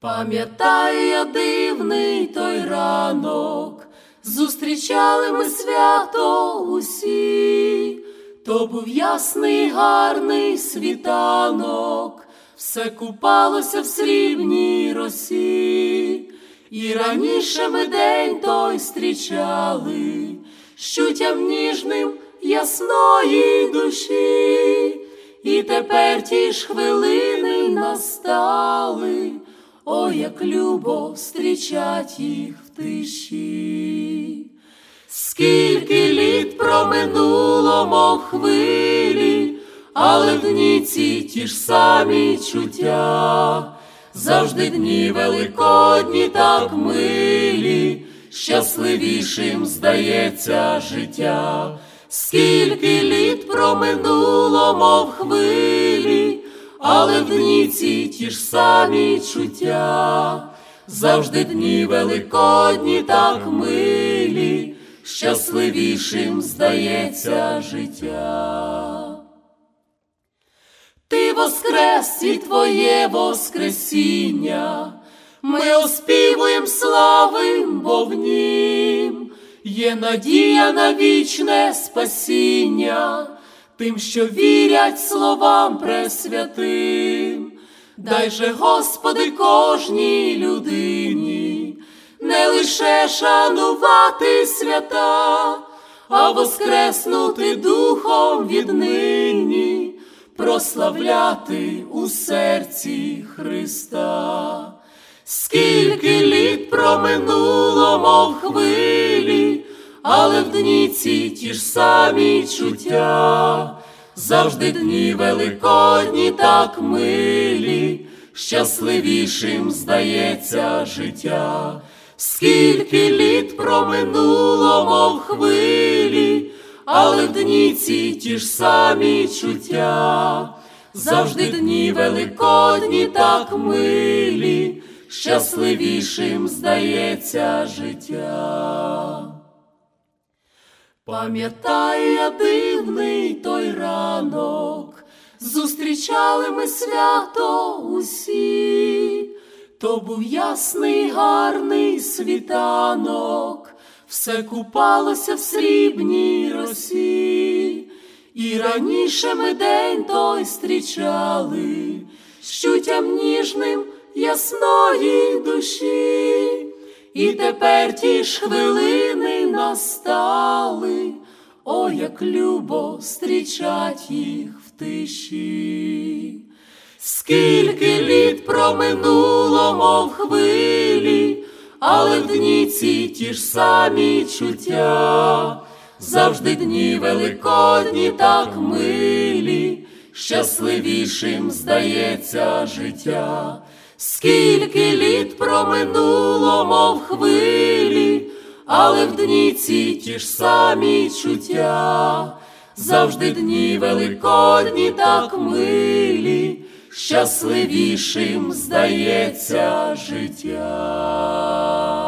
Пам'ятаю я дивний той ранок, зустрічали ми свято усі. То був ясний гарний світанок, все купалося в срібній росі. І раніше ми день той зустрічали, щуттям ніжним ясної душі. І тепер ті ж хвилини настали, ой, як любо зустрічать їх в тиші. Скільки літ проминуло, мов хвилі, але в дні ті ж самі чуття. Завжди дні великодні так милі, щасливішим здається життя. Скільки літ проминуло, мов хвилі, але в дні ті ж самі чуття. Завжди дні великодні так милі, щасливішим здається життя. Ти воскрес і твоє воскресіння, ми оспівуєм, славим, бо в нім є надія на вічне спасіння тим, що вірять словам пресвятим. Дай же, Господи, кожній людині не лише шанувати свята, а воскреснути духом віднині, прославляти у серці Христа. Скільки літ проминуло, мов хвилі, але в дні ті ж самі чуття. Завжди дні великодні так милі, щасливішим здається життя. Скільки літ проминуло, мов хвилі, але в дні ті ж самі чуття. Завжди дні великодні так милі, щасливішим здається життя. Пам'ятаю я дивний той ранок, зустрічали ми свято усі. То був ясний гарний світанок, все купалося в срібній росі. І раніше ми день той зустрічали, щуттям ніжним ясної душі. І тепер ті ж хвилини настали, ой, як любо зустрічать їх в тиші. Скільки літ проминуло, мов хвилі, але в дні ті ж самі чуття. Завжди дні великодні так милі, щасливішим здається життя. Скільки літ проминуло, мов хвилі, але в дні ті ж самі чуття. Завжди дні великодні так милі, щасливішим здається життя.